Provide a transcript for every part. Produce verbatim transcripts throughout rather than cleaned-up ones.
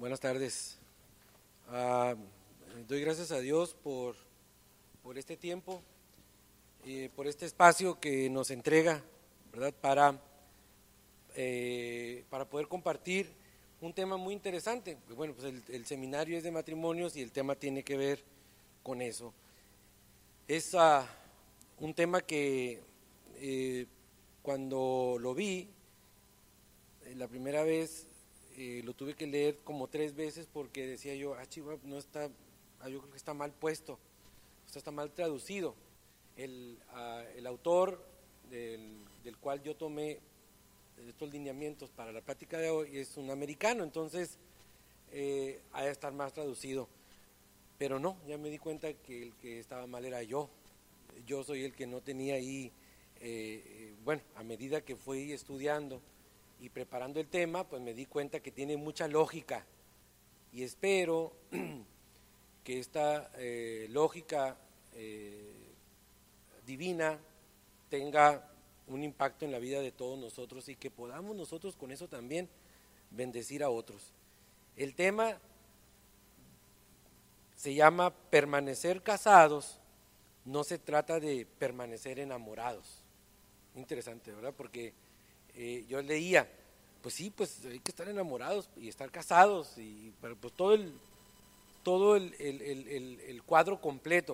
Buenas tardes. Uh, doy gracias a Dios por, por este tiempo, eh, por este espacio que nos entrega, ¿verdad? Para, eh, para poder compartir un tema muy interesante. Bueno, pues el, el seminario es de matrimonios y el tema tiene que ver con eso. Es uh, un tema que eh, cuando lo vi, eh, la primera vez, Eh, lo tuve que leer como tres veces porque decía yo, ah, chiva, no está, ah, yo creo que está mal puesto, esto está mal traducido. El, uh, el autor del, del cual yo tomé estos lineamientos para la plática de hoy es un americano, entonces eh, ha de estar más traducido. Pero no, ya me di cuenta que el que estaba mal era yo. Yo soy el que no tenía ahí, eh, eh, bueno, a medida que fui estudiando y preparando el tema, pues me di cuenta que tiene mucha lógica y espero que esta eh, lógica eh, divina tenga un impacto en la vida de todos nosotros y que podamos nosotros con eso también bendecir a otros. El tema se llama permanecer casados, no se trata de permanecer enamorados. Interesante, ¿verdad? Porque Eh, yo leía, pues sí, pues hay que estar enamorados y estar casados, y pero pues todo el todo el, el, el, el cuadro completo.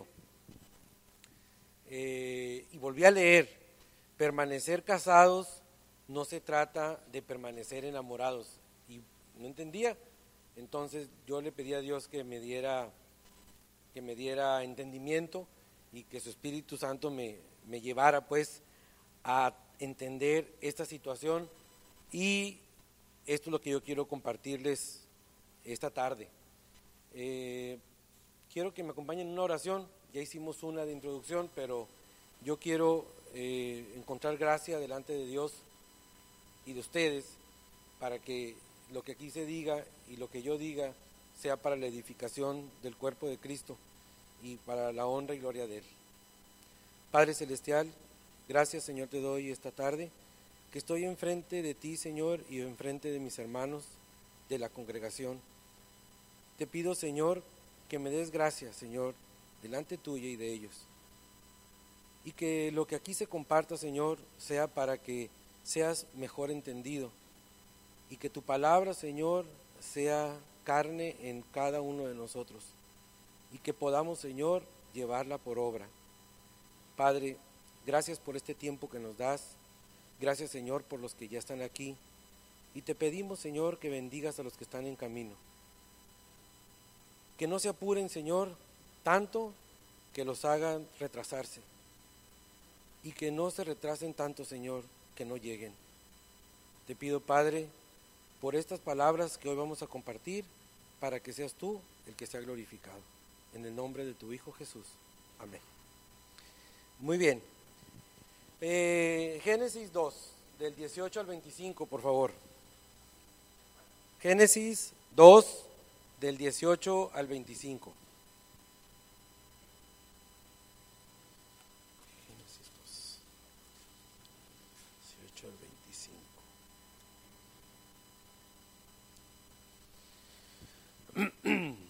Eh, y volví a leer, permanecer casados no se trata de permanecer enamorados, y no entendía. Entonces yo le pedí a Dios que me diera que me diera entendimiento y que su Espíritu Santo me, me llevara pues a entender esta situación, y esto es lo que yo quiero compartirles esta tarde. Eh, quiero que me acompañen en una oración. Ya hicimos una de introducción, pero yo quiero eh, encontrar gracia delante de Dios y de ustedes para que lo que aquí se diga y lo que yo diga sea para la edificación del cuerpo de Cristo y para la honra y gloria de Él. Padre Celestial, gracias, Señor, te doy esta tarde, que estoy enfrente de ti, Señor, y enfrente de mis hermanos de la congregación. Te pido, Señor, que me des gracia, Señor, delante tuya y de ellos. Y que lo que aquí se comparta, Señor, sea para que seas mejor entendido. Y que tu palabra, Señor, sea carne en cada uno de nosotros. Y que podamos, Señor, llevarla por obra. Padre, gracias por este tiempo que nos das, gracias, Señor, por los que ya están aquí, y te pedimos, Señor, que bendigas a los que están en camino, que no se apuren, Señor, tanto que los hagan retrasarse, y que no se retrasen tanto, Señor, que no lleguen. Te pido, Padre, por estas palabras que hoy vamos a compartir, para que seas tú el que sea glorificado, en el nombre de tu Hijo Jesús. Amén. Muy bien. Eh, Génesis dos, del dieciocho al veinticinco, por favor. Génesis dos, del dieciocho al veinticinco. Génesis dos, dieciocho al veinticinco.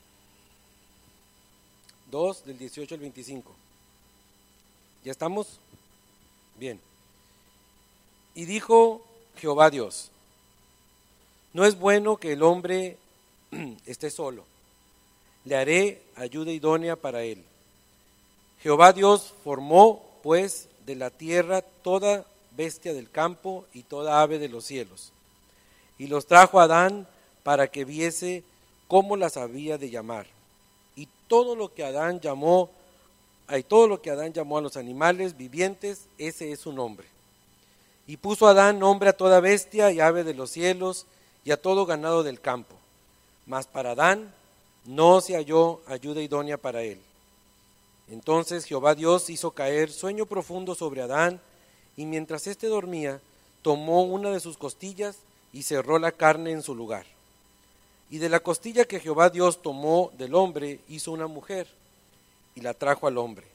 dos, del dieciocho al veinticinco. ¿Ya estamos? Bien. Y dijo Jehová Dios: no es bueno que el hombre esté solo, le haré ayuda idónea para él. Jehová Dios formó pues de la tierra toda bestia del campo y toda ave de los cielos, y los trajo a Adán para que viese cómo las había de llamar. Y todo lo que Adán llamó Y todo lo que Adán llamó a los animales vivientes, ese es su nombre. Y puso Adán nombre a toda bestia y ave de los cielos y a todo ganado del campo. Mas para Adán no se halló ayuda idónea para él. Entonces Jehová Dios hizo caer sueño profundo sobre Adán, y mientras éste dormía, tomó una de sus costillas y cerró la carne en su lugar. Y de la costilla que Jehová Dios tomó del hombre, hizo una mujer, y la trajo al hombre.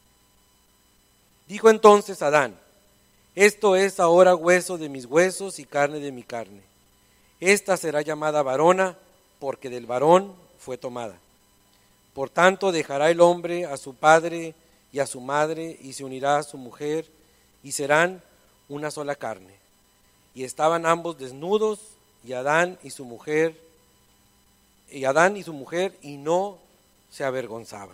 Dijo entonces Adán: esto es ahora hueso de mis huesos y carne de mi carne. Esta será llamada varona, porque del varón fue tomada. Por tanto, dejará el hombre a su padre y a su madre, y se unirá a su mujer, y serán una sola carne. Y estaban ambos desnudos, y Adán y su mujer, y Adán y su mujer, y no se avergonzaban.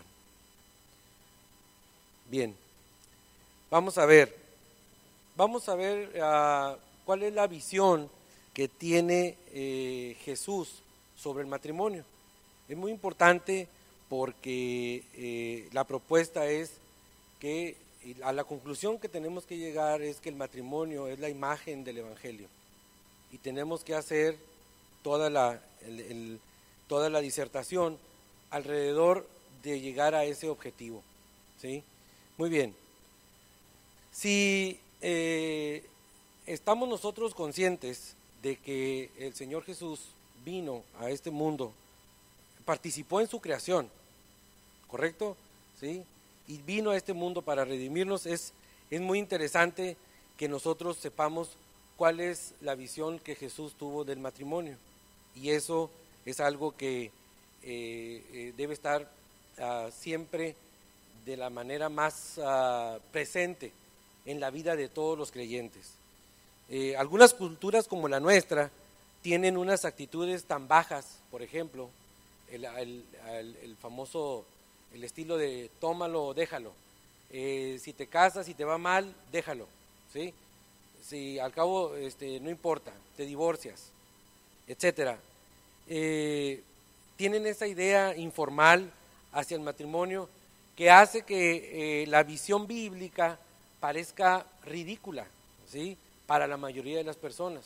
Bien, vamos a ver, vamos a ver uh, cuál es la visión que tiene eh, Jesús sobre el matrimonio. Es muy importante porque eh, la propuesta es que, a la conclusión que tenemos que llegar es que el matrimonio es la imagen del Evangelio, y tenemos que hacer toda la, el, el, toda la disertación alrededor de llegar a ese objetivo, ¿sí? Muy bien. Si eh, estamos nosotros conscientes de que el Señor Jesús vino a este mundo, participó en su creación, ¿correcto? ¿Sí? Y vino a este mundo para redimirnos, es, es muy interesante que nosotros sepamos cuál es la visión que Jesús tuvo del matrimonio, y eso es algo que eh, eh, debe estar uh, siempre de la manera más uh, presente en la vida de todos los creyentes. Eh, algunas culturas como la nuestra tienen unas actitudes tan bajas, por ejemplo, el, el, el, el famoso, el estilo de tómalo o déjalo, eh, si te casas, si te va mal, déjalo, ¿sí? Si al cabo este, no importa, te divorcias, etcétera. Eh, tienen esa idea informal hacia el matrimonio que hace que eh, la visión bíblica parezca ridícula, ¿sí?, para la mayoría de las personas.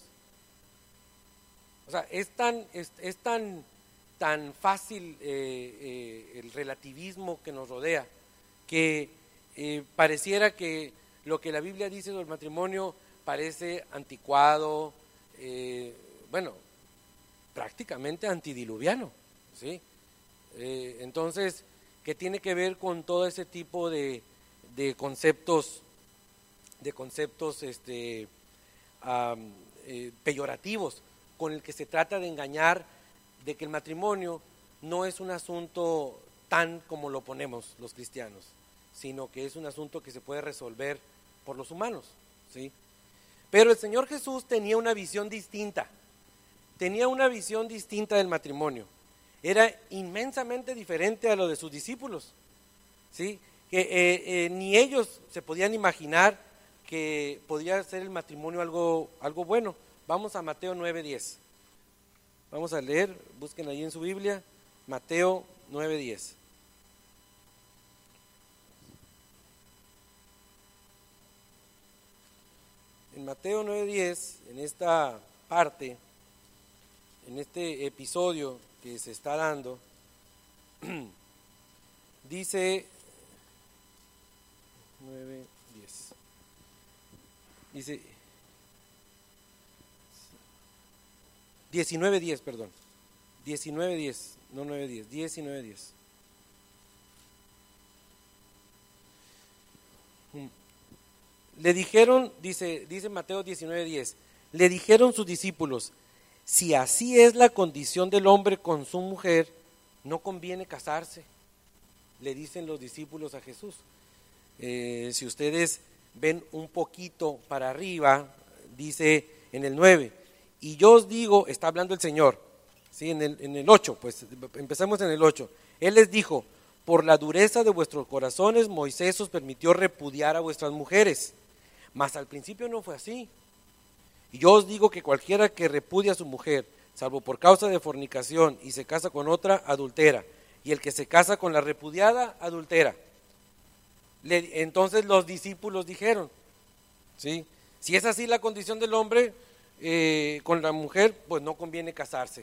O sea, es tan, es, es tan, tan fácil eh, eh, el relativismo que nos rodea, que eh, pareciera que lo que la Biblia dice del matrimonio parece anticuado, eh, bueno, prácticamente antidiluviano, ¿sí? Eh, entonces, que tiene que ver con todo ese tipo de, de conceptos, de conceptos este, um, eh, peyorativos, con el que se trata de engañar de que el matrimonio no es un asunto tan como lo ponemos los cristianos, sino que es un asunto que se puede resolver por los humanos, ¿sí? Pero el Señor Jesús tenía una visión distinta, tenía una visión distinta del matrimonio. Era inmensamente diferente a lo de sus discípulos, ¿sí? Que eh, eh, ni ellos se podían imaginar que podía ser el matrimonio algo, algo bueno. Vamos a Mateo nueve diez. Vamos a leer, busquen ahí en su Biblia, Mateo nueve diez. En Mateo nueve diez, en esta parte, en este episodio que se está dando, dice nueve diez. Dice diecinueve diez, perdón. diecinueve diez, no nueve diez, diecinueve diez. Le dijeron, dice, dice Mateo diecinueve diez, le dijeron sus discípulos: si así es la condición del hombre con su mujer, no conviene casarse. Le dicen los discípulos a Jesús. Eh, si ustedes ven un poquito para arriba, dice en el nueve, y yo os digo, está hablando el Señor, ¿sí? en, el, en el ocho, pues empezamos en el ocho. Él les dijo: por la dureza de vuestros corazones, Moisés os permitió repudiar a vuestras mujeres, mas al principio no fue así. Y yo os digo que cualquiera que repudia a su mujer, salvo por causa de fornicación, y se casa con otra, adultera, y el que se casa con la repudiada, adultera. Le, entonces los discípulos dijeron, ¿sí? Si es así la condición del hombre eh, con la mujer, pues no conviene casarse.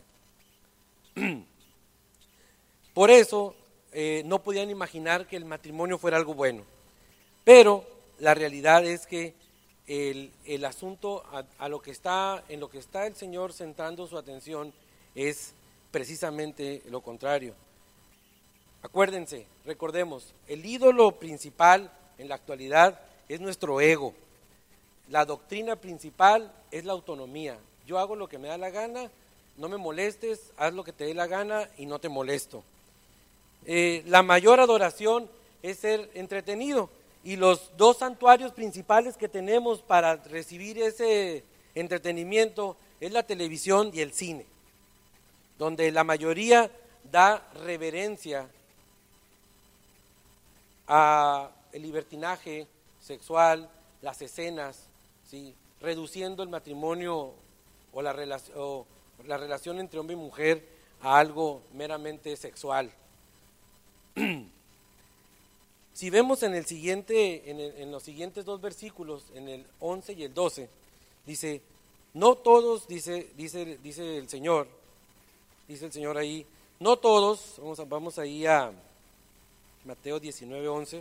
Por eso eh, no podían imaginar que el matrimonio fuera algo bueno. Pero la realidad es que el, el asunto a, a lo que está, en lo que está el Señor centrando su atención es precisamente lo contrario. Acuérdense, recordemos, el ídolo principal en la actualidad es nuestro ego. La doctrina principal es la autonomía. Yo hago lo que me da la gana, no me molestes, haz lo que te dé la gana y no te molesto. Eh, la mayor adoración es ser entretenido, y los dos santuarios principales que tenemos para recibir ese entretenimiento es la televisión y el cine, donde la mayoría da reverencia a el libertinaje sexual, las escenas, ¿sí?, reduciendo el matrimonio o la, relac- o la relación entre hombre y mujer a algo meramente sexual. Si vemos en el siguiente, en, el, en los siguientes dos versículos, en el once y el doce, dice, no todos, dice, dice, dice el Señor, dice el Señor ahí, no todos, vamos, a, vamos ahí a Mateo diecinueve, once.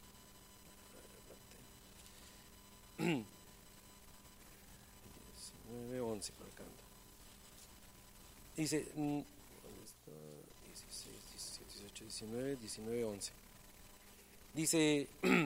diecinueve, once, por acá anda. Dice, dieciséis, diecisiete, dieciocho, diecinueve, diecinueve, once. Dice,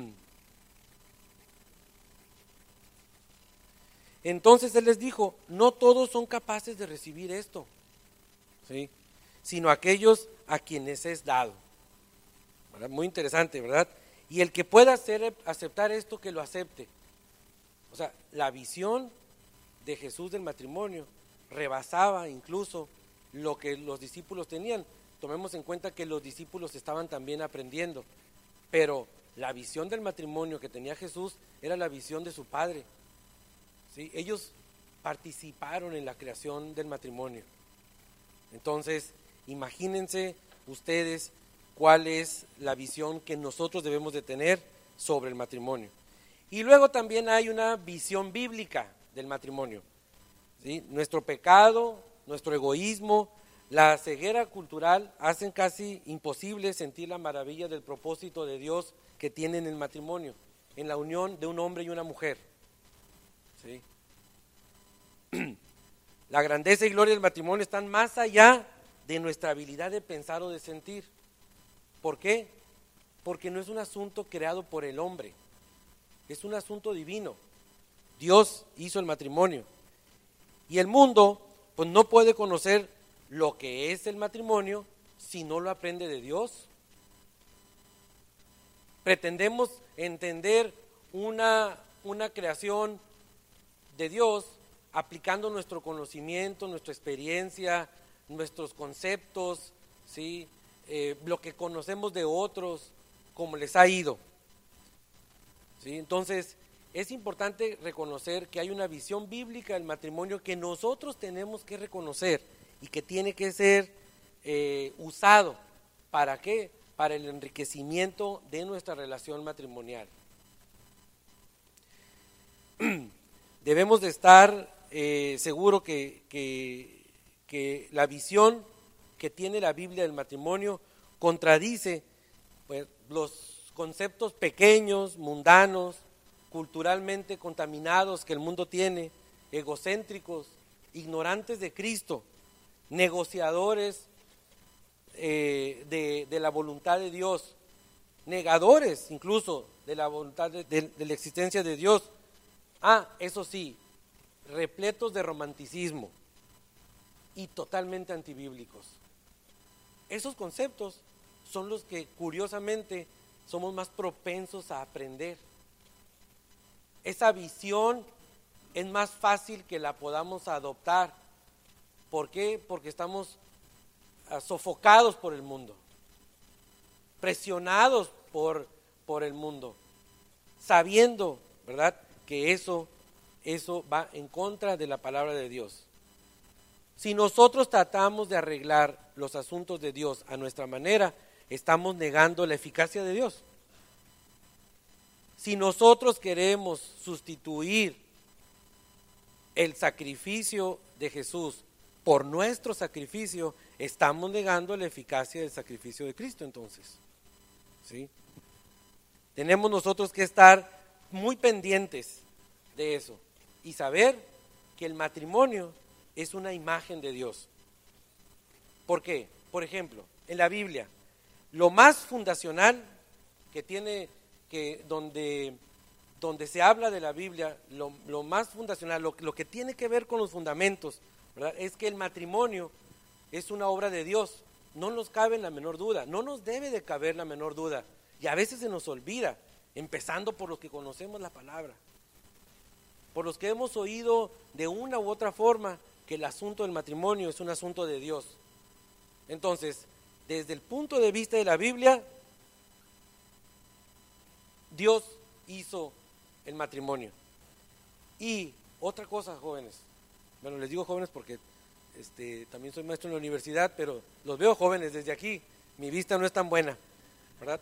entonces Él les dijo, no todos son capaces de recibir esto, ¿sí?, sino aquellos a quienes es dado. ¿Verdad? Muy interesante, ¿verdad? Y el que pueda hacer, aceptar esto, que lo acepte. O sea, la visión de Jesús del matrimonio rebasaba incluso lo que los discípulos tenían. Tomemos en cuenta que los discípulos estaban también aprendiendo, pero la visión del matrimonio que tenía Jesús era la visión de su Padre, ¿sí? Ellos participaron en la creación del matrimonio. Entonces, imagínense ustedes cuál es la visión que nosotros debemos de tener sobre el matrimonio. Y luego también hay una visión bíblica del matrimonio, ¿sí? Nuestro pecado, nuestro egoísmo, la ceguera cultural hacen casi imposible sentir la maravilla del propósito de Dios que tiene en el matrimonio, en la unión de un hombre y una mujer, ¿sí? La grandeza y gloria del matrimonio están más allá de nuestra habilidad de pensar o de sentir. ¿Por qué? Porque no es un asunto creado por el hombre, es un asunto divino. Dios hizo el matrimonio y el mundo pues no puede conocer lo que es el matrimonio si no lo aprende de Dios. Pretendemos entender una, una creación de Dios aplicando nuestro conocimiento, nuestra experiencia, nuestros conceptos, ¿sí? Eh, lo que conocemos de otros, como les ha ido, ¿sí? Entonces, es importante reconocer que hay una visión bíblica del matrimonio que nosotros tenemos que reconocer y que tiene que ser eh, usado. ¿Para qué? Para el enriquecimiento de nuestra relación matrimonial. Debemos de estar eh, seguros que, que, que la visión que tiene la Biblia del matrimonio contradice pues, los conceptos pequeños, mundanos, culturalmente contaminados que el mundo tiene, egocéntricos, ignorantes de Cristo, negociadores eh, de, de la voluntad de Dios, negadores incluso de la voluntad de, de, de la existencia de Dios. Ah, eso sí, repletos de romanticismo y totalmente antibíblicos. Esos conceptos son los que curiosamente somos más propensos a aprender. Esa visión es más fácil que la podamos adoptar. ¿Por qué? Porque estamos uh, sofocados por el mundo, presionados por, por el mundo, sabiendo, ¿verdad?, que eso, eso va en contra de la palabra de Dios. Si nosotros tratamos de arreglar los asuntos de Dios a nuestra manera, estamos negando la eficacia de Dios. Si nosotros queremos sustituir el sacrificio de Jesús por nuestro sacrificio, estamos negando la eficacia del sacrificio de Cristo entonces, ¿sí? Tenemos nosotros que estar muy pendientes de eso y saber que el matrimonio es una imagen de Dios. ¿Por qué? Por ejemplo, en la Biblia, lo más fundacional que tiene, que donde, donde se habla de la Biblia, lo, lo más fundacional, lo, lo que tiene que ver con los fundamentos ¿verdad? Es que el matrimonio es una obra de Dios. No nos cabe la menor duda, no nos debe de caber la menor duda. Y a veces se nos olvida, empezando por los que conocemos la palabra, por los que hemos oído de una u otra forma que el asunto del matrimonio es un asunto de Dios. Entonces, desde el punto de vista de la Biblia, Dios hizo el matrimonio. Y otra cosa, jóvenes, bueno, les digo jóvenes porque este, también soy maestro en la universidad, pero los veo jóvenes desde aquí, mi vista no es tan buena, ¿verdad?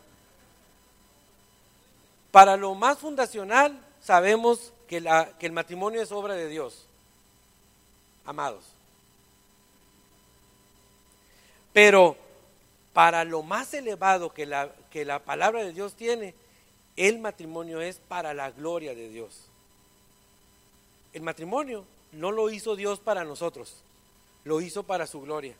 Para lo más fundacional, sabemos que, la, que el matrimonio es obra de Dios, amados. Pero para lo más elevado que la, que la palabra de Dios tiene, el matrimonio es para la gloria de Dios. El matrimonio no lo hizo Dios para nosotros, lo hizo para su gloria.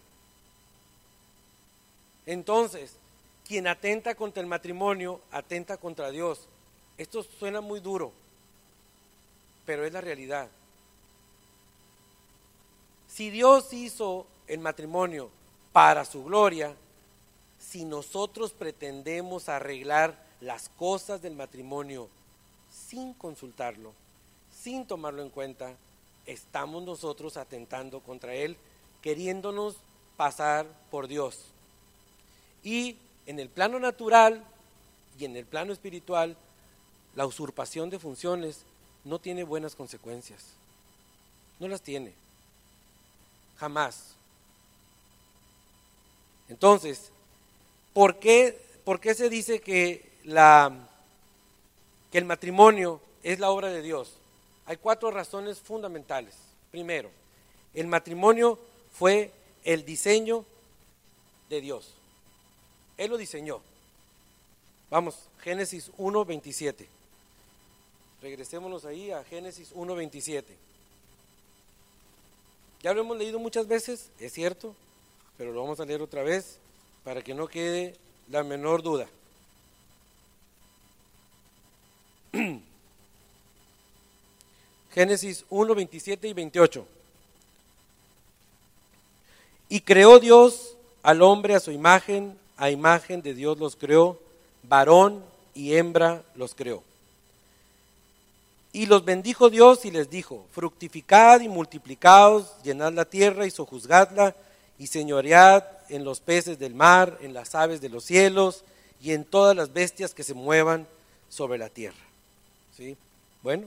Entonces, quien atenta contra el matrimonio, atenta contra Dios. Esto suena muy duro, pero es la realidad. Si Dios hizo el matrimonio para su gloria, si nosotros pretendemos arreglar las cosas del matrimonio sin consultarlo, sin tomarlo en cuenta, estamos nosotros atentando contra él, queriéndonos pasar por Dios. Y en el plano natural y en el plano espiritual, la usurpación de funciones no tiene buenas consecuencias. No las tiene. Jamás. Entonces, ¿por qué, por qué se dice que, la, que el matrimonio es la obra de Dios? Hay cuatro razones fundamentales. Primero, el matrimonio fue el diseño de Dios. Él lo diseñó. Vamos, Génesis uno veintisiete. Regresémonos ahí a Génesis uno veintisiete. Ya lo hemos leído muchas veces, es cierto, pero lo vamos a leer otra vez para que no quede la menor duda. Génesis uno veintisiete y veintiocho. Y creó Dios al hombre a su imagen, a imagen de Dios los creó, varón y hembra los creó. Y los bendijo Dios y les dijo: fructificad y multiplicaos, llenad la tierra y sojuzgadla, y señoread en los peces del mar, en las aves de los cielos, y en todas las bestias que se muevan sobre la tierra. ¿Sí? Bueno,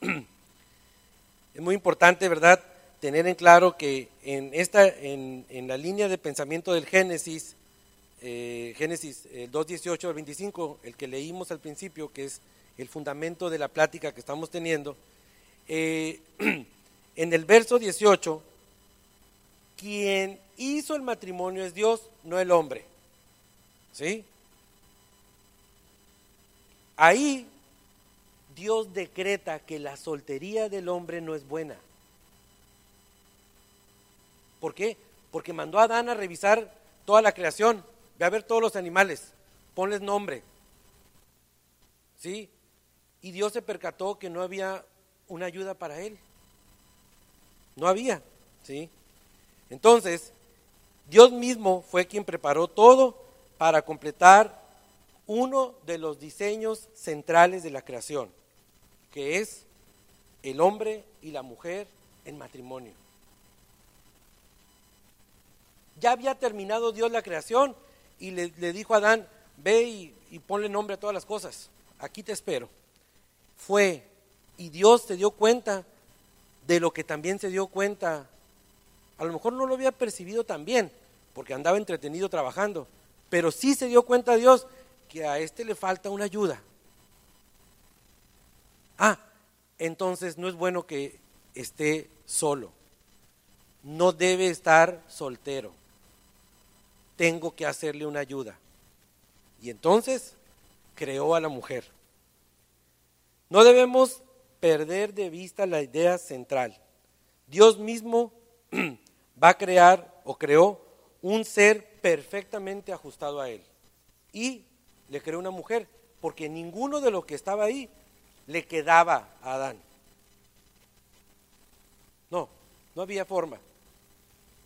es muy importante, ¿verdad?, tener en claro que en, esta, en, en la línea de pensamiento del Génesis, eh, Génesis eh, dos dieciocho al veinticinco, el que leímos al principio, que es el fundamento de la plática que estamos teniendo, eh, en el verso dieciocho, quien hizo el matrimonio es Dios, no el hombre. ¿Sí? Ahí Dios decreta que la soltería del hombre no es buena. ¿Por qué? Porque mandó a Adán a revisar toda la creación, ve a ver todos los animales, ponles nombre. ¿Sí? Y Dios se percató que no había una ayuda para él. No había, ¿sí? Entonces, Dios mismo fue quien preparó todo para completar uno de los diseños centrales de la creación, que es el hombre y la mujer en matrimonio. Ya había terminado Dios la creación y le, le dijo a Adán: ve y, y ponle nombre a todas las cosas, aquí te espero. Fue, y Dios se dio cuenta de lo que también se dio cuenta. A lo mejor no lo había percibido tan bien, porque andaba entretenido trabajando, pero sí se dio cuenta Dios que a este le falta una ayuda. Ah, entonces no es bueno que esté solo, no debe estar soltero, tengo que hacerle una ayuda. Y entonces creó a la mujer. No debemos perder de vista la idea central. Dios mismo va a crear o creó un ser perfectamente ajustado a él. Y le creó una mujer, porque ninguno de los que estaba ahí le quedaba a Adán. No, no había forma.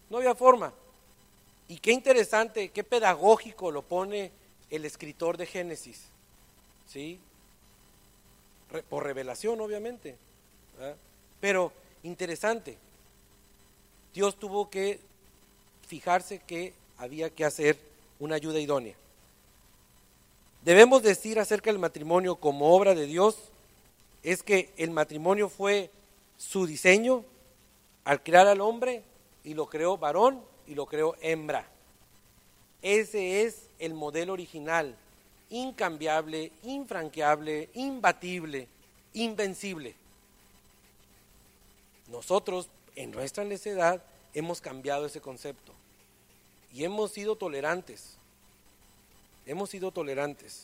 no había forma. Y qué interesante, qué pedagógico lo pone el escritor de Génesis, ¿sí? Re, por revelación, obviamente, ¿verdad? Pero interesante, Dios tuvo que fijarse que había que hacer una ayuda idónea. Debemos decir acerca del matrimonio como obra de Dios, es que el matrimonio fue su diseño al crear al hombre, y lo creó varón y lo creó hembra. Ese es el modelo original, incambiable, infranqueable, imbatible, invencible. Nosotros, en nuestra necedad, hemos cambiado ese concepto y hemos sido tolerantes. Hemos sido tolerantes.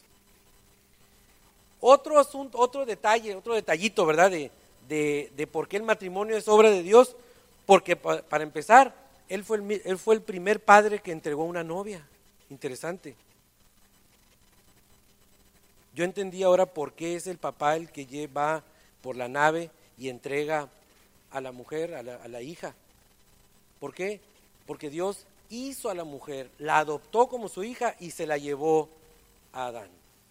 Otro asunto, otro detalle, otro detallito, ¿verdad? De, de, de por qué el matrimonio es obra de Dios. Porque pa, para empezar, él fue, el, él fue el primer padre que entregó una novia. Interesante. Yo entendí ahora por qué es el papá el que lleva por la nave y entrega a la mujer, a la, a la hija. ¿Por qué? Porque Dios hizo a la mujer, la adoptó como su hija y se la llevó a Adán.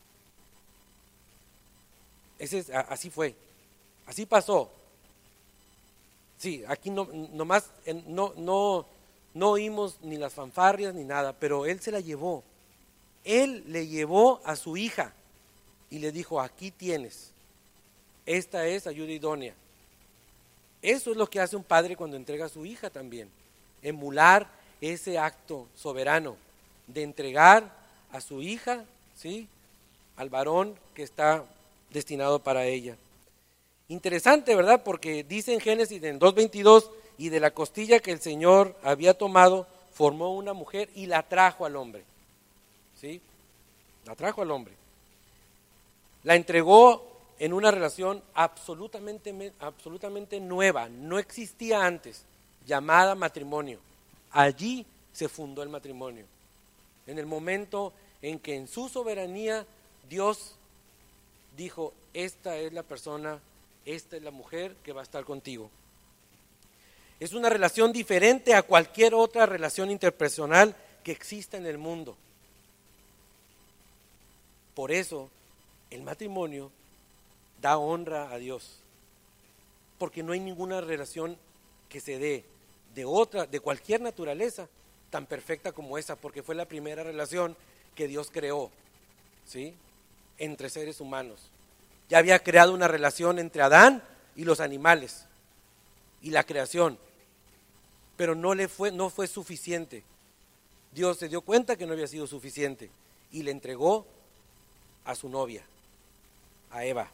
Ese es, así fue, así pasó. Sí, aquí no, nomás no, no, no oímos ni las fanfarrias ni nada, pero él se la llevó. Él le llevó a su hija y le dijo, aquí tienes, esta es ayuda idónea. Eso es lo que hace un padre cuando entrega a su hija también, emular ese acto soberano de entregar a su hija, ¿sí?, al varón que está destinado para ella. Interesante, ¿verdad? Porque dice en Génesis en dos veintidós, y de la costilla que el Señor había tomado, formó una mujer y la trajo al hombre. ¿Sí? La trajo al hombre. La entregó en una relación absolutamente, absolutamente nueva, no existía antes, llamada matrimonio. Allí se fundó el matrimonio. En el momento en que en su soberanía Dios dijo, esta es la persona, esta es la mujer que va a estar contigo. Es una relación diferente a cualquier otra relación interpersonal que exista en el mundo. Por eso el matrimonio da honra a Dios, porque no hay ninguna relación que se dé de otra, de cualquier naturaleza tan perfecta como esa, porque fue la primera relación que Dios creó, ¿sí?, entre seres humanos. Ya había creado una relación entre Adán y los animales y la creación, pero no le fue, no fue suficiente. Dios se dio cuenta que no había sido suficiente y le entregó a su novia, a Eva.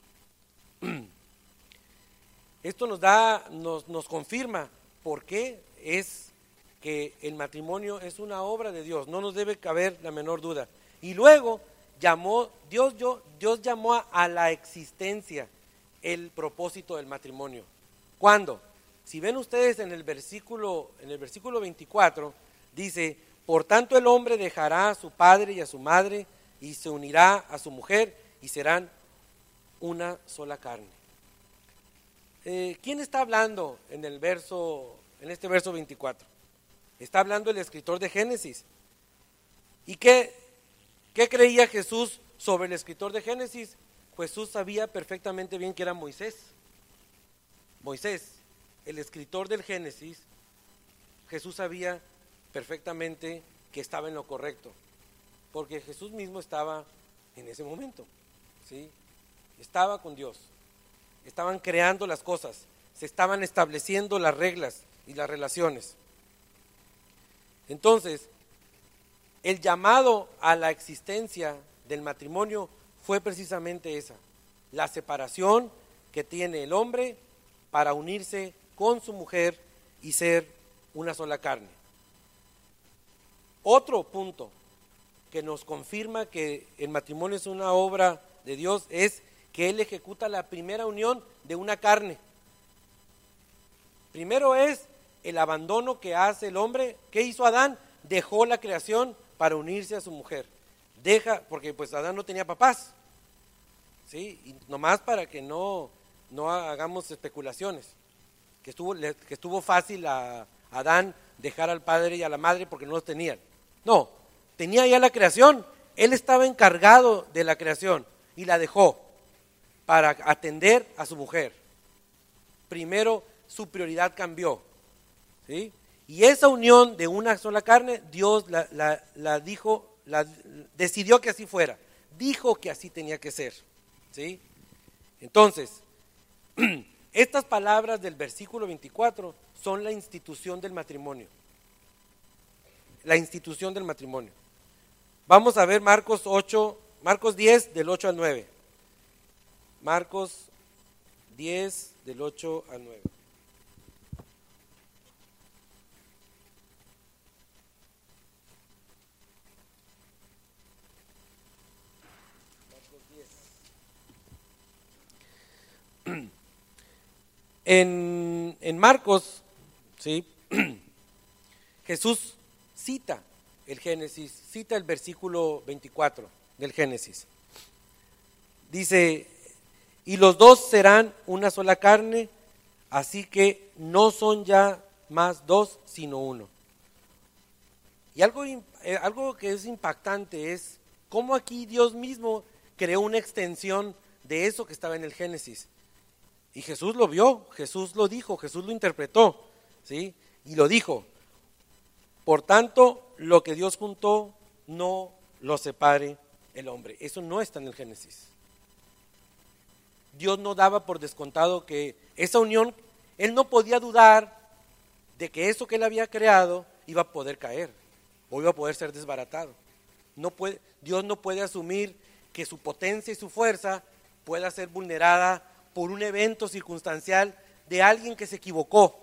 Esto nos da, nos, nos confirma por qué es que el matrimonio es una obra de Dios, no nos debe caber la menor duda. Y luego llamó, Dios, yo, Dios llamó a, a la existencia el propósito del matrimonio. ¿Cuándo? Si ven ustedes en el versículo, en el versículo veinticuatro, dice, por tanto el hombre dejará a su padre y a su madre y se unirá a su mujer y serán una sola carne. Eh, ¿Quién está hablando en el verso, en este verso veinticuatro? Está hablando el escritor de Génesis. ¿Y qué, qué creía Jesús sobre el escritor de Génesis? Jesús sabía perfectamente bien que era Moisés. Moisés, el escritor del Génesis, Jesús sabía perfectamente que estaba en lo correcto, porque Jesús mismo estaba en ese momento, ¿sí? Estaba con Dios, estaban creando las cosas, se estaban estableciendo las reglas y las relaciones. Entonces, el llamado a la existencia del matrimonio fue precisamente esa, la separación que tiene el hombre para unirse con su mujer y ser una sola carne. Otro punto que nos confirma que el matrimonio es una obra de Dios es que Él ejecuta la primera unión de una carne. Primero es el abandono que hace el hombre. ¿Qué hizo Adán? Dejó la creación para unirse a su mujer. Deja, porque pues Adán no tenía papás, ¿sí? Y nomás para que no, no hagamos especulaciones, que estuvo, que estuvo fácil a Adán dejar al padre y a la madre porque no los tenían. No, tenía ya la creación, él estaba encargado de la creación y la dejó para atender a su mujer. Primero su prioridad cambió, ¿sí? Y esa unión de una sola carne, Dios la, la, la dijo, la, decidió que así fuera, dijo que así tenía que ser, ¿sí? Entonces, estas palabras del versículo veinticuatro son la institución del matrimonio, la institución del matrimonio. Vamos a ver Marcos ocho, Marcos diez del ocho al nueve. Marcos diez del ocho al nueve. En, en Marcos, ¿sí? Jesús cita el Génesis, cita el versículo veinticuatro del Génesis. Dice, y los dos serán una sola carne, así que no son ya más dos, sino uno. Y algo, algo que es impactante es cómo aquí Dios mismo creó una extensión de eso que estaba en el Génesis. Y Jesús lo vio, Jesús lo dijo, Jesús lo interpretó, ¿sí? Y lo dijo. Por tanto, lo que Dios juntó, no lo separe el hombre. Eso no está en el Génesis. Dios no daba por descontado que esa unión, Él no podía dudar de que eso que Él había creado iba a poder caer o iba a poder ser desbaratado. No puede, Dios no puede asumir que su potencia y su fuerza pueda ser vulnerada por un evento circunstancial de alguien que se equivocó.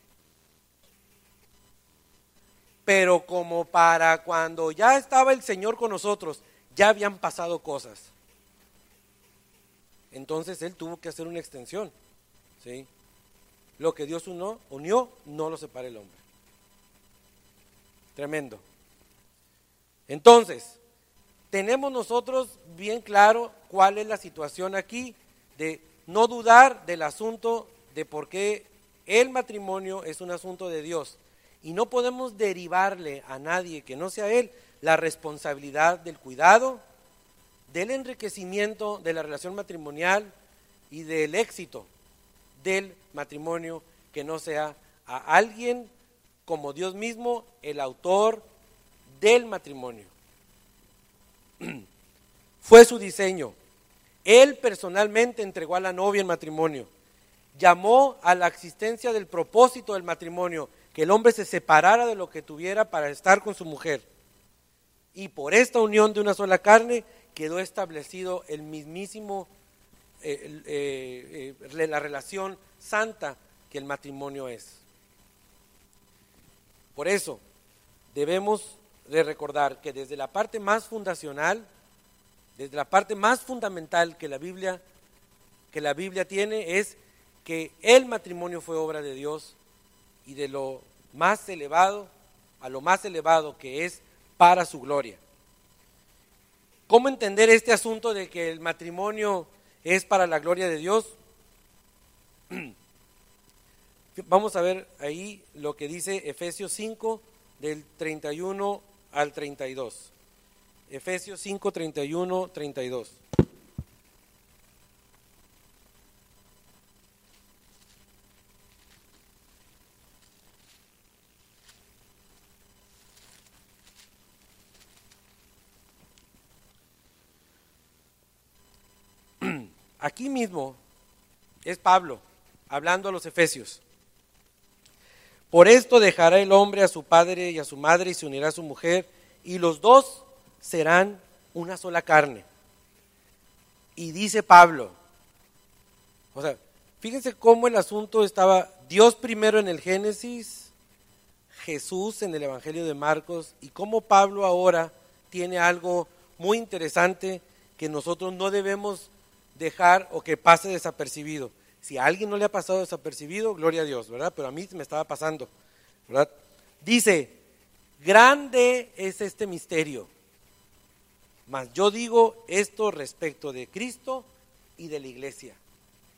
Pero como para cuando ya estaba el Señor con nosotros, ya habían pasado cosas. Entonces Él tuvo que hacer una extensión, ¿sí? Lo que Dios unió, unió, no lo separa el hombre. Tremendo. Entonces, tenemos nosotros bien claro cuál es la situación aquí, de no dudar del asunto de por qué el matrimonio es un asunto de Dios. Y no podemos derivarle a nadie que no sea Él la responsabilidad del cuidado, del enriquecimiento de la relación matrimonial y del éxito del matrimonio, que no sea a alguien como Dios mismo, el autor del matrimonio. Fue su diseño. Él personalmente entregó a la novia en matrimonio. Llamó a la existencia del propósito del matrimonio, que el hombre se separara de lo que tuviera para estar con su mujer. Y por esta unión de una sola carne quedó establecido el mismísimo, eh, eh, eh, la relación santa que el matrimonio es. Por eso debemos de recordar que desde la parte más fundacional, desde la parte más fundamental que la Biblia, que la Biblia tiene, es que el matrimonio fue obra de Dios, y de lo más elevado a lo más elevado, que es para su gloria. ¿Cómo entender este asunto de que el matrimonio es para la gloria de Dios? Vamos a ver ahí lo que dice Efesios cinco, del treinta y uno al treinta y dos. Efesios cinco, treinta y uno, treinta y dos. Aquí mismo es Pablo hablando a los efesios. Por esto dejará el hombre a su padre y a su madre y se unirá a su mujer, y los dos serán una sola carne. Y dice Pablo, o sea, fíjense cómo el asunto estaba: Dios primero en el Génesis, Jesús en el Evangelio de Marcos, y cómo Pablo ahora tiene algo muy interesante que nosotros no debemos dejar o que pase desapercibido. Si a alguien no le ha pasado desapercibido, gloria a Dios, ¿verdad? Pero a mí me estaba pasando, ¿verdad? Dice, grande es este misterio, mas yo digo esto respecto de Cristo y de la iglesia.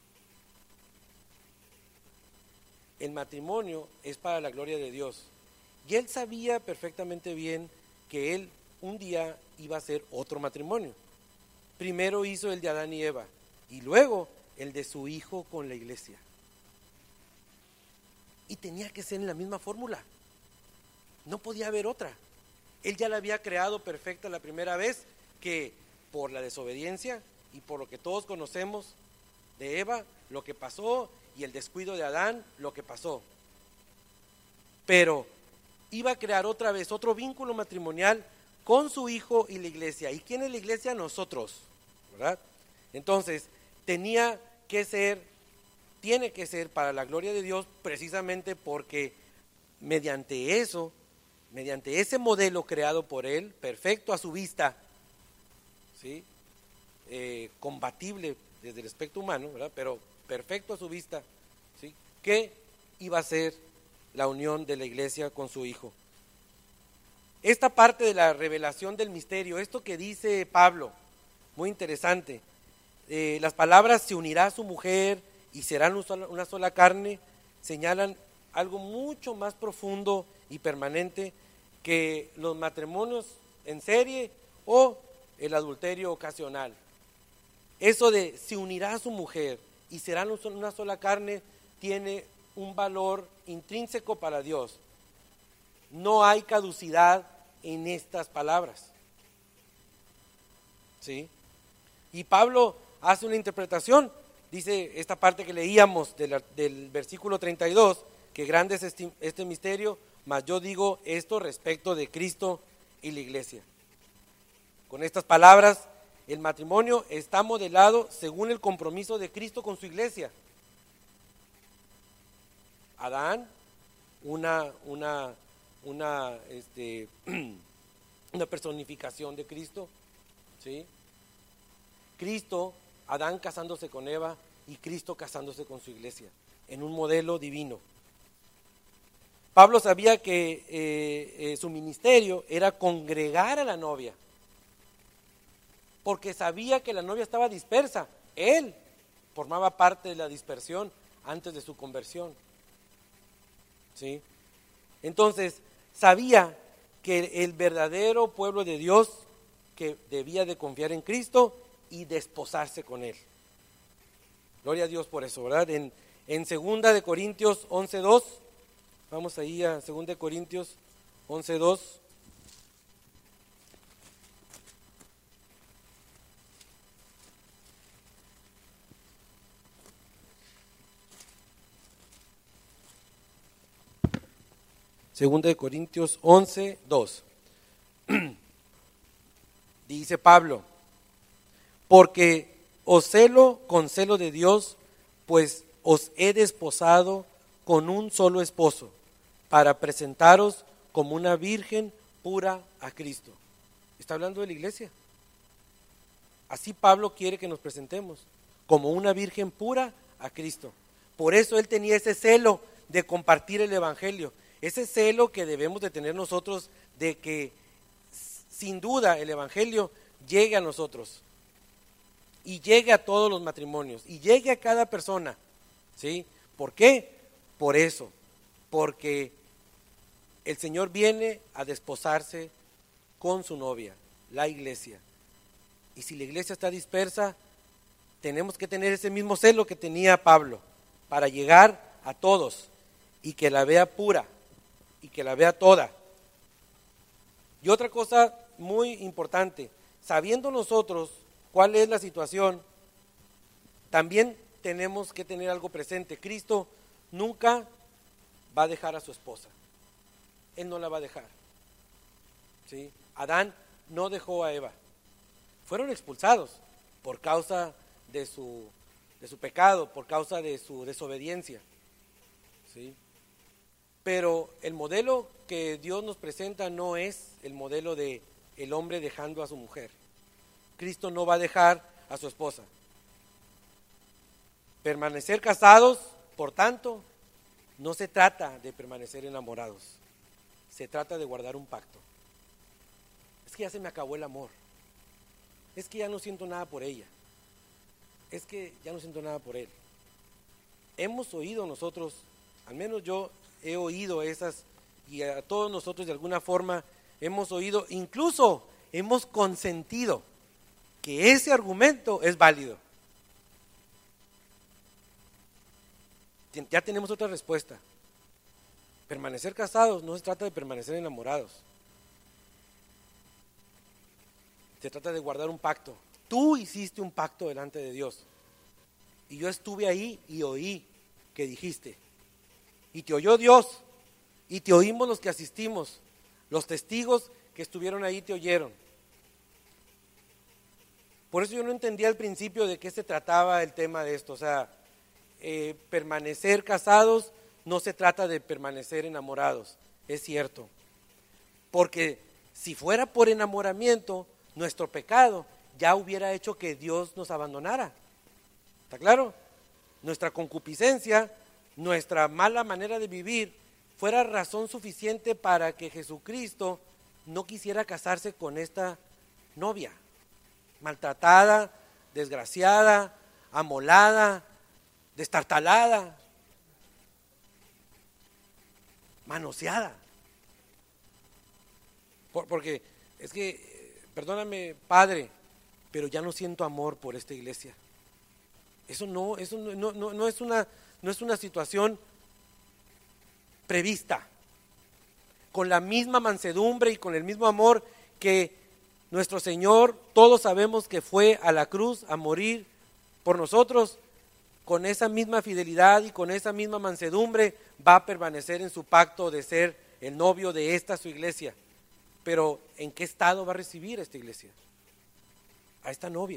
El matrimonio es para la gloria de Dios, Y él sabía perfectamente bien que él un día iba a hacer otro matrimonio. Primero hizo el de Adán y Eva y luego el de su hijo con la iglesia. Y tenía que ser en la misma fórmula. No podía haber otra. Él ya la había creado perfecta la primera vez, que por la desobediencia y por lo que todos conocemos de Eva, lo que pasó, y el descuido de Adán, lo que pasó. Pero iba a crear otra vez otro vínculo matrimonial con su hijo y la iglesia. ¿Y quién es la iglesia? Nosotros, ¿verdad? Entonces, tenía que ser, tiene que ser para la gloria de Dios, precisamente porque mediante eso, mediante ese modelo creado por él, perfecto a su vista, ¿sí? Eh, compatible desde el aspecto humano, ¿verdad? Pero perfecto a su vista, ¿sí? ¿Qué iba a ser la unión de la iglesia con su hijo? Esta parte de la revelación del misterio, esto que dice Pablo, muy interesante, eh, las palabras se unirá a su mujer y serán una sola carne, señalan algo mucho más profundo y permanente que los matrimonios en serie o el adulterio ocasional. Eso de se unirá a su mujer y serán una sola carne tiene un valor intrínseco para Dios. No hay caducidad en estas palabras, ¿sí? Y Pablo hace una interpretación, dice esta parte que leíamos de la, del versículo treinta y dos, que grande es este, este misterio, mas yo digo esto respecto de Cristo y la iglesia. Con estas palabras, el matrimonio está modelado según el compromiso de Cristo con su iglesia. Adán, una, una, una, este, una personificación de Cristo, ¿sí? Cristo, Adán casándose con Eva y Cristo casándose con su iglesia, en un modelo divino. Pablo sabía que eh, eh, su ministerio era congregar a la novia, porque sabía que la novia estaba dispersa. Él formaba parte de la dispersión antes de su conversión, ¿sí? Entonces, sabía que el verdadero pueblo de Dios que debía de confiar en Cristo y desposarse con Él. Gloria a Dios por eso, ¿verdad? En, en segunda de Corintios once dos, vamos ahí a segunda de Corintios once dos. Segunda de Corintios once dos. Dice Pablo: porque os celo con celo de Dios, pues os he desposado con un solo esposo, para presentaros como una virgen pura a Cristo. Está hablando de la iglesia. Así Pablo quiere que nos presentemos, como una virgen pura a Cristo. Por eso él tenía ese celo de compartir el evangelio, ese celo que debemos de tener nosotros de que sin duda el evangelio llegue a nosotros y llegue a todos los matrimonios y llegue a cada persona, ¿sí? ¿Por qué? Por eso, porque el Señor viene a desposarse con su novia, la iglesia. Y si la iglesia está dispersa, tenemos que tener ese mismo celo que tenía Pablo para llegar a todos y que la vea pura y que la vea toda. Y otra cosa muy importante, sabiendo nosotros cuál es la situación, también tenemos que tener algo presente. Cristo nunca va a dejar a su esposa. Él no la va a dejar, ¿sí? Adán no dejó a Eva. Fueron expulsados por causa de su, de su pecado, por causa de su desobediencia, ¿sí? Pero el modelo que Dios nos presenta no es el modelo de el hombre dejando a su mujer. Cristo no va a dejar a su esposa. Permanecer casados, por tanto, no se trata de permanecer enamorados. Se trata de guardar un pacto. Es que ya se me acabó el amor. Es que ya no siento nada por ella. Es que ya no siento nada por él. Hemos oído nosotros, al menos yo he oído esas, y a todos nosotros de alguna forma hemos oído, incluso hemos consentido que ese argumento es válido. Ya tenemos otra respuesta. Permanecer casados no se trata de permanecer enamorados. Se trata de guardar un pacto. Tú hiciste un pacto delante de Dios. Y yo estuve ahí y oí que dijiste. Y te oyó Dios. Y te oímos los que asistimos. Los testigos que estuvieron ahí te oyeron. Por eso yo no entendía al principio de qué se trataba el tema de esto. O sea, eh, permanecer casados no se trata de permanecer enamorados. Es cierto. Porque si fuera por enamoramiento, nuestro pecado ya hubiera hecho que Dios nos abandonara. ¿Está claro? Nuestra concupiscencia, nuestra mala manera de vivir, fuera razón suficiente para que Jesucristo no quisiera casarse con esta novia, maltratada, desgraciada, amolada, destartalada, manoseada. Por, porque es que, perdóname, Padre, pero ya no siento amor por esta iglesia. Eso no, eso no, no, no es una, no es una situación prevista. Con la misma mansedumbre y con el mismo amor que nuestro Señor, todos sabemos que fue a la cruz a morir por nosotros, con esa misma fidelidad y con esa misma mansedumbre va a permanecer en su pacto de ser el novio de esta su iglesia. Pero ¿en qué estado va a recibir esta iglesia? A esta novia.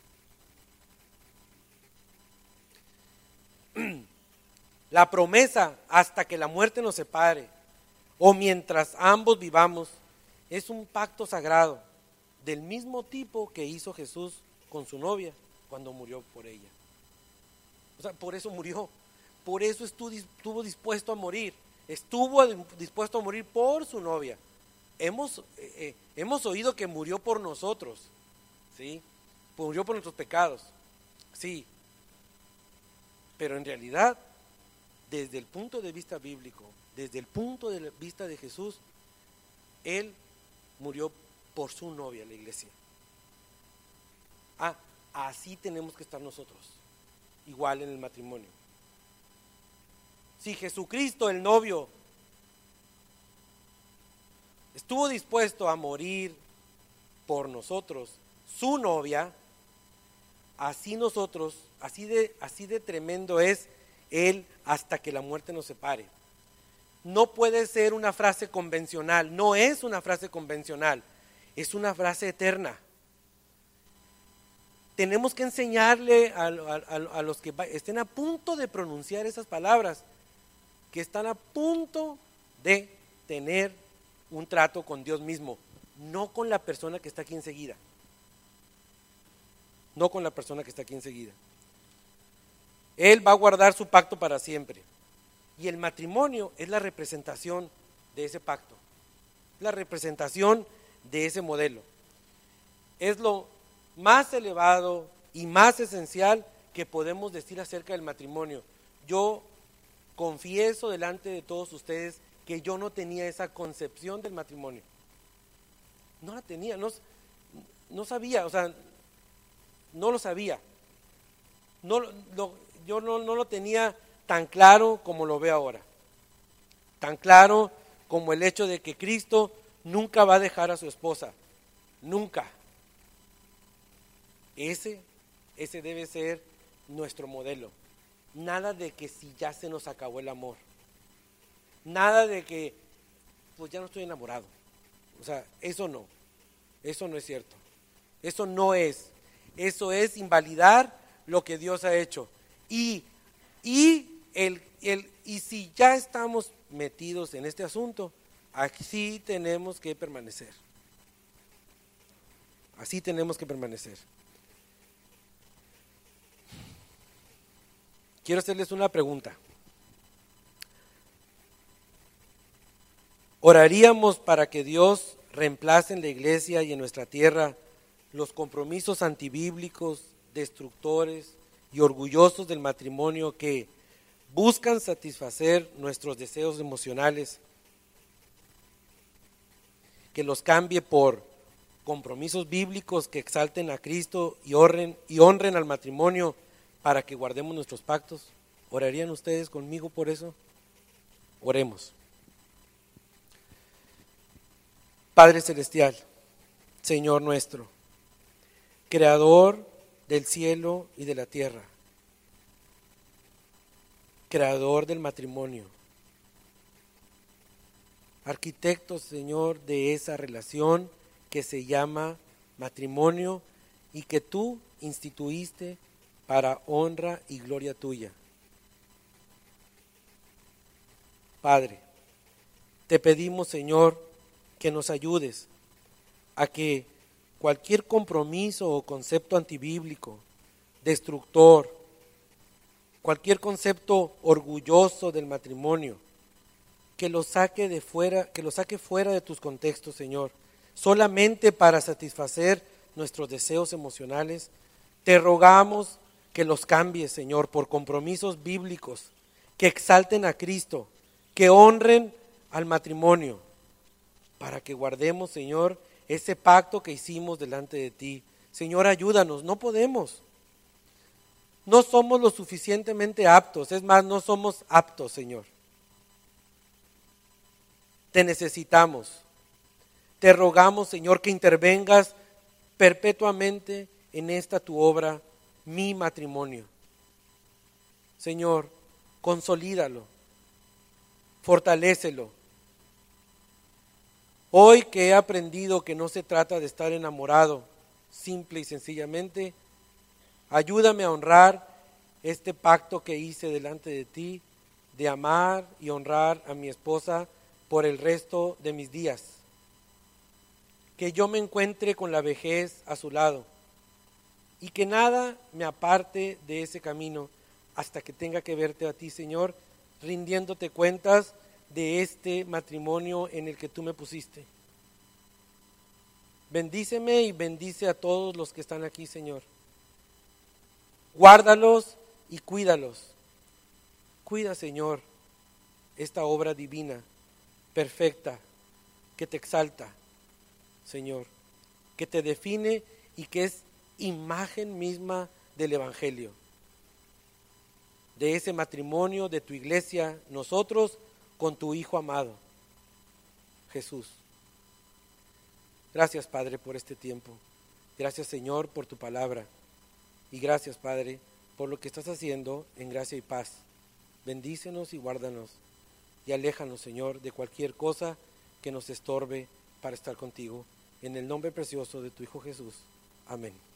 La promesa hasta que la muerte nos separe o mientras ambos vivamos es un pacto sagrado del mismo tipo que hizo Jesús con su novia cuando murió por ella. O sea, por eso murió, por eso estuvo dispuesto a morir, estuvo dispuesto a morir por su novia. Hemos, eh, hemos oído que murió por nosotros, ¿sí? Murió por nuestros pecados, sí. Pero en realidad, desde el punto de vista bíblico, desde el punto de vista de Jesús, Él murió por su novia, la iglesia. Ah, así tenemos que estar nosotros, igual en el matrimonio. Si Jesucristo, el novio, estuvo dispuesto a morir por nosotros, su novia, así nosotros, así de, así de tremendo es Él hasta que la muerte nos separe. No puede ser una frase convencional, no es una frase convencional, es una frase eterna. Tenemos que enseñarle a, a, a los que estén a punto de pronunciar esas palabras, que están a punto de tener un trato con Dios mismo, no con la persona que está aquí enseguida. No con la persona que está aquí enseguida. Él va a guardar su pacto para siempre. Y el matrimonio es la representación de ese pacto, la representación de ese modelo. Es lo más elevado y más esencial que podemos decir acerca del matrimonio. Yo confieso delante de todos ustedes que yo no tenía esa concepción del matrimonio. No la tenía, no, no sabía, o sea, no lo sabía. No, lo, yo no, no lo tenía tan claro como lo veo ahora. Tan claro como el hecho de que Cristo nunca va a dejar a su esposa. Nunca. Ese, ese debe ser nuestro modelo. Nada de que si ya se nos acabó el amor. Nada de que, pues ya no estoy enamorado. O sea, eso no. Eso no es cierto. Eso no es. Eso es invalidar lo que Dios ha hecho. Y, y, el, el, y si ya estamos metidos en este asunto, así tenemos que permanecer. Así tenemos que permanecer. Quiero hacerles una pregunta. ¿Oraríamos para que Dios reemplace en la iglesia y en nuestra tierra los compromisos antibíblicos, destructores y orgullosos del matrimonio que buscan satisfacer nuestros deseos emocionales que los cambie por compromisos bíblicos que exalten a Cristo y honren, y honren al matrimonio para que guardemos nuestros pactos. ¿Orarían ustedes conmigo por eso? Oremos. Padre Celestial, Señor nuestro, Creador del cielo y de la tierra, Creador del matrimonio, arquitecto, Señor, de esa relación que se llama matrimonio y que tú instituiste para honra y gloria tuya. Padre, te pedimos, Señor, que nos ayudes a que cualquier compromiso o concepto antibíblico, destructor, cualquier concepto orgulloso del matrimonio, que lo saque de fuera, que lo saque fuera de tus contextos, Señor, solamente para satisfacer nuestros deseos emocionales. Te rogamos que los cambies, Señor, por compromisos bíblicos que exalten a Cristo, que honren al matrimonio, para que guardemos, Señor, ese pacto que hicimos delante de ti. Señor, ayúdanos, no podemos. No somos lo suficientemente aptos, es más, no somos aptos, Señor. Te necesitamos. Te rogamos, Señor, que intervengas perpetuamente en esta tu obra, mi matrimonio. Señor, consolídalo, fortalécelo. Hoy que he aprendido que no se trata de estar enamorado, simple y sencillamente, ayúdame a honrar este pacto que hice delante de ti, de amar y honrar a mi esposa por el resto de mis días. Que yo me encuentre con la vejez a su lado y que nada me aparte de ese camino hasta que tenga que verte a ti, Señor, rindiéndote cuentas de este matrimonio en el que tú me pusiste. Bendíceme y bendice a todos los que están aquí, Señor. Guárdalos y cuídalos. Cuida, Señor, esta obra divina, perfecta, que te exalta, Señor, que te define y que es imagen misma del Evangelio, de ese matrimonio, de tu iglesia, nosotros con tu Hijo amado, Jesús. Gracias, Padre, por este tiempo. Gracias, Señor, por tu palabra. Y gracias, Padre, por lo que estás haciendo en gracia y paz. Bendícenos y guárdanos. Y aléjanos, Señor, de cualquier cosa que nos estorbe para estar contigo. En el nombre precioso de tu Hijo Jesús. Amén.